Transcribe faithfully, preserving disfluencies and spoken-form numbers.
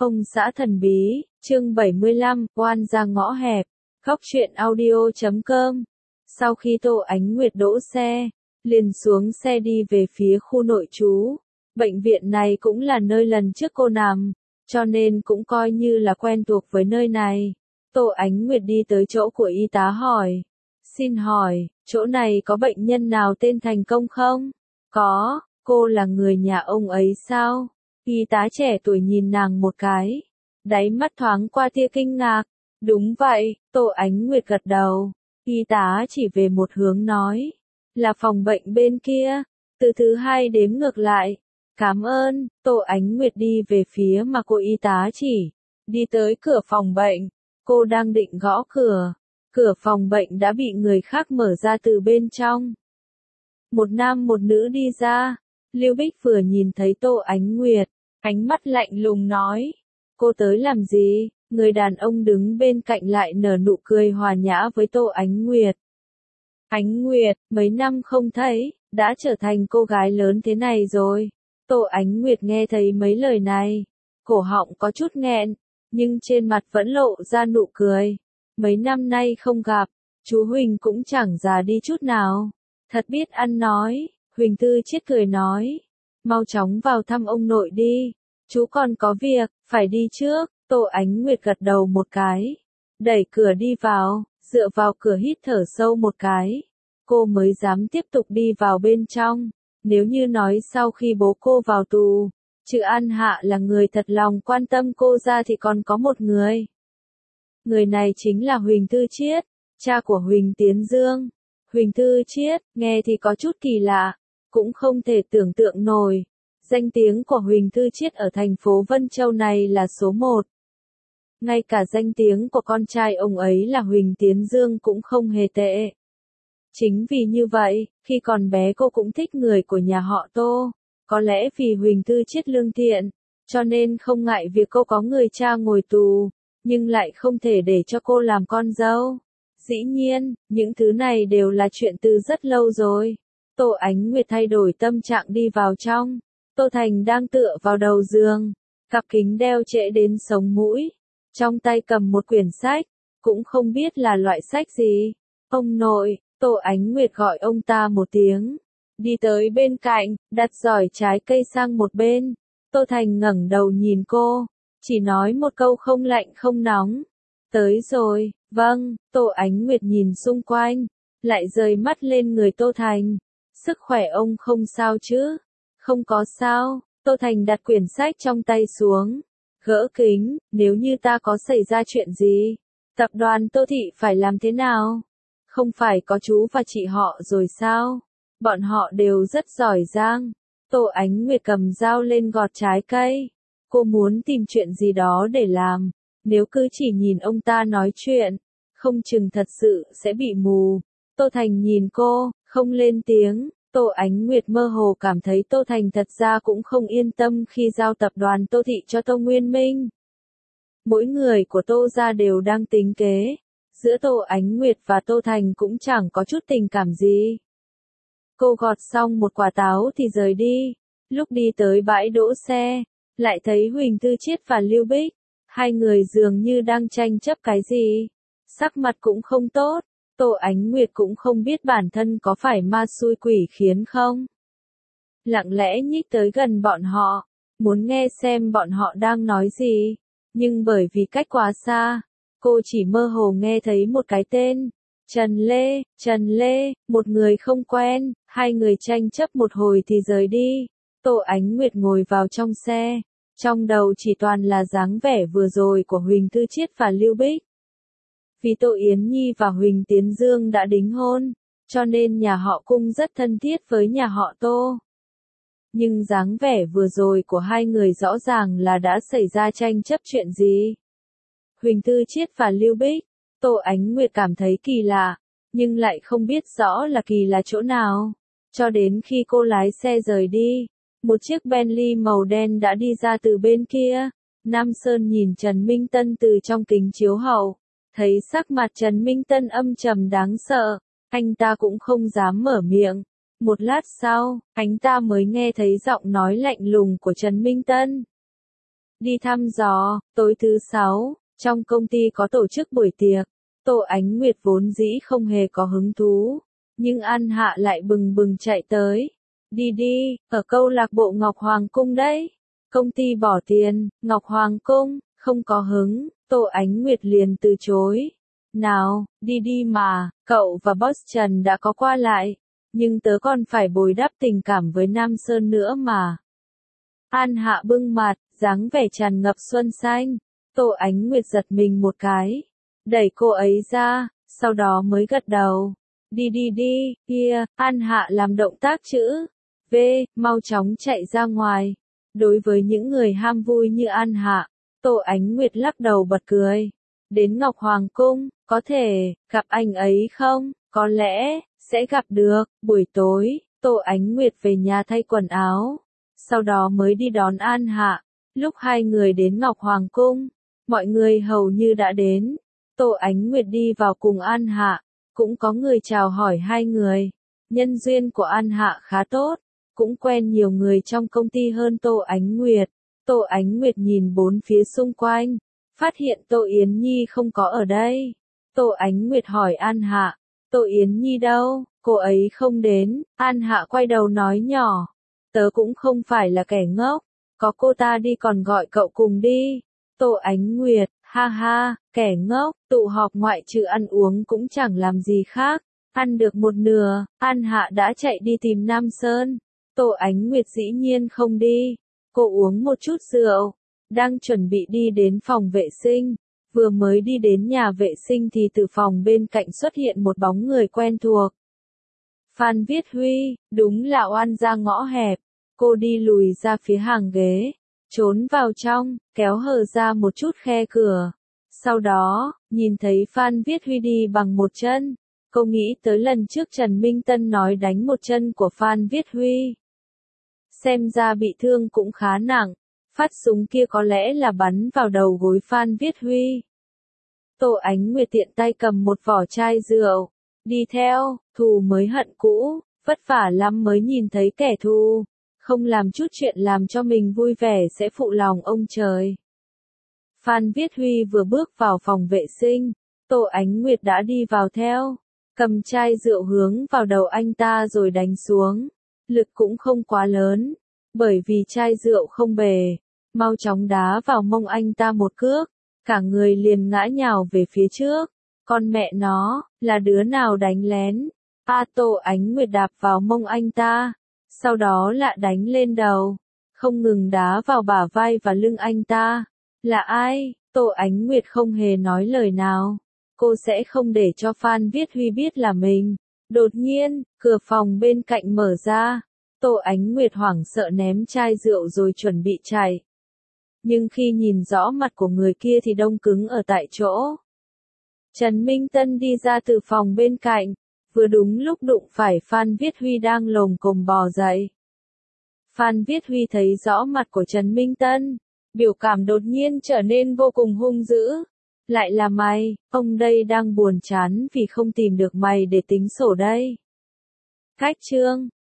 Ông xã thần bí, chương bảy mươi lăm, oan ra ngõ hẹp, khóc chuyện audio chấm com. Sau khi Tô Ánh Nguyệt đỗ xe, liền xuống xe đi về phía khu nội trú. Bệnh viện này cũng là nơi lần trước cô nằm, cho nên cũng coi như là quen thuộc với nơi này. Tô Ánh Nguyệt đi tới chỗ của y tá hỏi. Xin hỏi, chỗ này có bệnh nhân nào tên Thành Công không? Có, cô là người nhà ông ấy sao? Y tá trẻ tuổi nhìn nàng một cái, đáy mắt thoáng qua tia kinh ngạc. Đúng vậy, Tô Ánh Nguyệt gật đầu. Y tá chỉ về một hướng nói, là phòng bệnh bên kia, từ thứ hai đếm ngược lại. Cảm ơn, Tô Ánh Nguyệt đi về phía mà cô y tá chỉ, đi tới cửa phòng bệnh. Cô đang định gõ cửa, cửa phòng bệnh đã bị người khác mở ra từ bên trong. Một nam một nữ đi ra. Lưu Bích vừa nhìn thấy Tô Ánh Nguyệt, ánh mắt lạnh lùng nói, cô tới làm gì? Người đàn ông đứng bên cạnh lại nở nụ cười hòa nhã với Tô Ánh Nguyệt. Ánh Nguyệt, mấy năm không thấy, đã trở thành cô gái lớn thế này rồi. Tô Ánh Nguyệt nghe thấy mấy lời này, cổ họng có chút nghẹn, nhưng trên mặt vẫn lộ ra nụ cười. Mấy năm nay không gặp, chú Huỳnh cũng chẳng già đi chút nào. Thật biết ăn nói. Huỳnh Tư Chiết cười nói, mau chóng vào thăm ông nội đi, chú còn có việc, phải đi trước. Tô Ánh Nguyệt gật đầu một cái, đẩy cửa đi vào, dựa vào cửa hít thở sâu một cái. Cô mới dám tiếp tục đi vào bên trong, nếu như nói sau khi bố cô vào tù, trừ An Hạ là người thật lòng quan tâm cô ra thì còn có một người. Người này chính là Huỳnh Tư Chiết, cha của Huỳnh Tiến Dương. Huỳnh Tư Chiết, nghe thì có chút kỳ lạ, cũng không thể tưởng tượng nổi. Danh tiếng của Huỳnh Tư Chiết ở thành phố Vân Châu này là số một. Ngay cả danh tiếng của con trai ông ấy là Huỳnh Tiến Dương cũng không hề tệ. Chính vì như vậy, khi còn bé cô cũng thích người của nhà họ Tô. Có lẽ vì Huỳnh Tư Chiết lương thiện, cho nên không ngại việc cô có người cha ngồi tù, nhưng lại không thể để cho cô làm con dâu. Dĩ nhiên, những thứ này đều là chuyện từ rất lâu rồi. Tô Ánh Nguyệt thay đổi tâm trạng đi vào trong. Tô Thành đang tựa vào đầu giường, cặp kính đeo trễ đến sống mũi, trong tay cầm một quyển sách, cũng không biết là loại sách gì. Ông nội, Tô Ánh Nguyệt gọi ông ta một tiếng, đi tới bên cạnh, đặt giỏi trái cây sang một bên. Tô Thành ngẩng đầu nhìn cô, chỉ nói một câu không lạnh không nóng. Tới rồi, vâng. Tô Ánh Nguyệt nhìn xung quanh, lại rời mắt lên người Tô Thành. Sức khỏe ông không sao chứ? Không có sao. Tô Thành đặt quyển sách trong tay xuống, gỡ kính, nếu như ta có xảy ra chuyện gì, tập đoàn Tô Thị phải làm thế nào? Không phải có chú và chị họ rồi sao? Bọn họ đều rất giỏi giang. Tô Ánh Nguyệt cầm dao lên gọt trái cây. Cô muốn tìm chuyện gì đó để làm. Nếu cứ chỉ nhìn ông ta nói chuyện, không chừng thật sự sẽ bị mù. Tô Thành nhìn cô, không lên tiếng. Tô Ánh Nguyệt mơ hồ cảm thấy Tô Thành thật ra cũng không yên tâm khi giao tập đoàn Tô Thị cho Tô Nguyên Minh. Mỗi người của Tô gia đều đang tính kế. Giữa Tô Ánh Nguyệt và Tô Thành cũng chẳng có chút tình cảm gì. Cô gọt xong một quả táo thì rời đi. Lúc đi tới bãi đỗ xe, lại thấy Huỳnh Tư Chiết và Lưu Bích. Hai người dường như đang tranh chấp cái gì. Sắc mặt cũng không tốt. Tô Ánh Nguyệt cũng không biết bản thân có phải ma xui quỷ khiến không. Lặng lẽ nhích tới gần bọn họ, muốn nghe xem bọn họ đang nói gì. Nhưng bởi vì cách quá xa, cô chỉ mơ hồ nghe thấy một cái tên. Trần Lê, Trần Lê, một người không quen. Hai người tranh chấp một hồi thì rời đi. Tô Ánh Nguyệt ngồi vào trong xe. Trong đầu chỉ toàn là dáng vẻ vừa rồi của Huỳnh Tư Chiết và Lưu Bích. Vì Tô Yến Nhi và Huỳnh Tiến Dương đã đính hôn, cho nên nhà họ Cung rất thân thiết với nhà họ Tô. Nhưng dáng vẻ vừa rồi của hai người rõ ràng là đã xảy ra tranh chấp chuyện gì. Huỳnh Tư Chiết và Lưu Bích, Tô Ánh Nguyệt cảm thấy kỳ lạ, nhưng lại không biết rõ là kỳ lạ chỗ nào. Cho đến khi cô lái xe rời đi, một chiếc Bentley màu đen đã đi ra từ bên kia. Nam Sơn nhìn Trần Minh Tân từ trong kính chiếu hậu, thấy sắc mặt Trần Minh Tân âm trầm đáng sợ, anh ta cũng không dám mở miệng. Một lát sau, anh ta mới nghe thấy giọng nói lạnh lùng của Trần Minh Tân. đi thăm dò, tối thứ sáu, trong công ty có tổ chức buổi tiệc. Tô Ánh Nguyệt vốn dĩ không hề có hứng thú, nhưng An Hạ lại bừng bừng chạy tới. Đi đi, ở câu lạc bộ Ngọc Hoàng Cung đấy. Công ty bỏ tiền, Ngọc Hoàng Cung, không có hứng, Tô Ánh Nguyệt liền từ chối. Nào, đi đi mà, cậu và boss Trần đã có qua lại, nhưng tớ còn phải bồi đắp tình cảm với Nam Sơn nữa mà. An Hạ bưng mặt, dáng vẻ tràn ngập xuân xanh. Tô Ánh Nguyệt giật mình một cái, đẩy cô ấy ra, sau đó mới gật đầu. Đi đi đi, kia, An Hạ làm động tác chữ V, mau chóng chạy ra ngoài. Đối với những người ham vui như An Hạ, Tô Ánh Nguyệt lắc đầu bật cười. Đến Ngọc Hoàng Cung, có thể gặp anh ấy không? Có lẽ sẽ gặp được. Buổi tối, Tô Ánh Nguyệt về nhà thay quần áo, sau đó mới đi đón An Hạ. Lúc hai người đến Ngọc Hoàng Cung, mọi người hầu như đã đến. Tô Ánh Nguyệt đi vào cùng An Hạ, cũng có người chào hỏi hai người. Nhân duyên của An Hạ khá tốt, cũng quen nhiều người trong công ty hơn Tô Ánh Nguyệt. Tô Ánh Nguyệt nhìn bốn phía xung quanh, phát hiện Tô Yến Nhi không có ở đây. Tô Ánh Nguyệt hỏi An Hạ, Tô Yến Nhi đâu? Cô ấy không đến. An Hạ quay đầu nói nhỏ, tớ cũng không phải là kẻ ngốc, có cô ta đi còn gọi cậu cùng đi. Tô Ánh Nguyệt, ha ha, kẻ ngốc, tụ họp ngoại trừ ăn uống cũng chẳng làm gì khác. Ăn được một nửa, An Hạ đã chạy đi tìm Nam Sơn. Tô Ánh Nguyệt dĩ nhiên không đi. Cô uống một chút rượu, đang chuẩn bị đi đến phòng vệ sinh. Vừa mới đi đến nhà vệ sinh thì từ phòng bên cạnh xuất hiện một bóng người quen thuộc. Phan Viết Huy, đúng là oan ra ngõ hẹp. Cô đi lùi ra phía hàng ghế, trốn vào trong, kéo hở ra một chút khe cửa. Sau đó, nhìn thấy Phan Viết Huy đi bằng một chân. Cô nghĩ tới lần trước Trần Minh Tân nói đánh một chân của Phan Viết Huy. Xem ra bị thương cũng khá nặng, phát súng kia có lẽ là bắn vào đầu gối Phan Viết Huy. Tô Ánh Nguyệt tiện tay cầm một vỏ chai rượu, đi theo, thù mới hận cũ, vất vả lắm mới nhìn thấy kẻ thù, không làm chút chuyện làm cho mình vui vẻ sẽ phụ lòng ông trời. Phan Viết Huy vừa bước vào phòng vệ sinh, Tô Ánh Nguyệt đã đi vào theo, cầm chai rượu hướng vào đầu anh ta rồi đánh xuống. Lực cũng không quá lớn, bởi vì chai rượu không bề, mau chóng đá vào mông anh ta một cước, cả người liền ngã nhào về phía trước. Con mẹ nó, là đứa nào đánh lén? A Tô Ánh Nguyệt đạp vào mông anh ta, sau đó lại đánh lên đầu, không ngừng đá vào bả vai và lưng anh ta. Là ai? Tô Ánh Nguyệt không hề nói lời nào. Cô sẽ không để cho Phan Viết Huy biết là mình. Đột nhiên, cửa phòng bên cạnh mở ra. Tô Ánh Nguyệt hoảng sợ ném chai rượu rồi chuẩn bị chạy. Nhưng khi nhìn rõ mặt của người kia thì đông cứng ở tại chỗ. Trần Minh Tân đi ra từ phòng bên cạnh, vừa đúng lúc đụng phải Phan Viết Huy đang lồm cồm bò dậy. Phan Viết Huy thấy rõ mặt của Trần Minh Tân, biểu cảm đột nhiên trở nên vô cùng hung dữ. Lại là mày, ông đây đang buồn chán vì không tìm được mày để tính sổ đây. Cách chương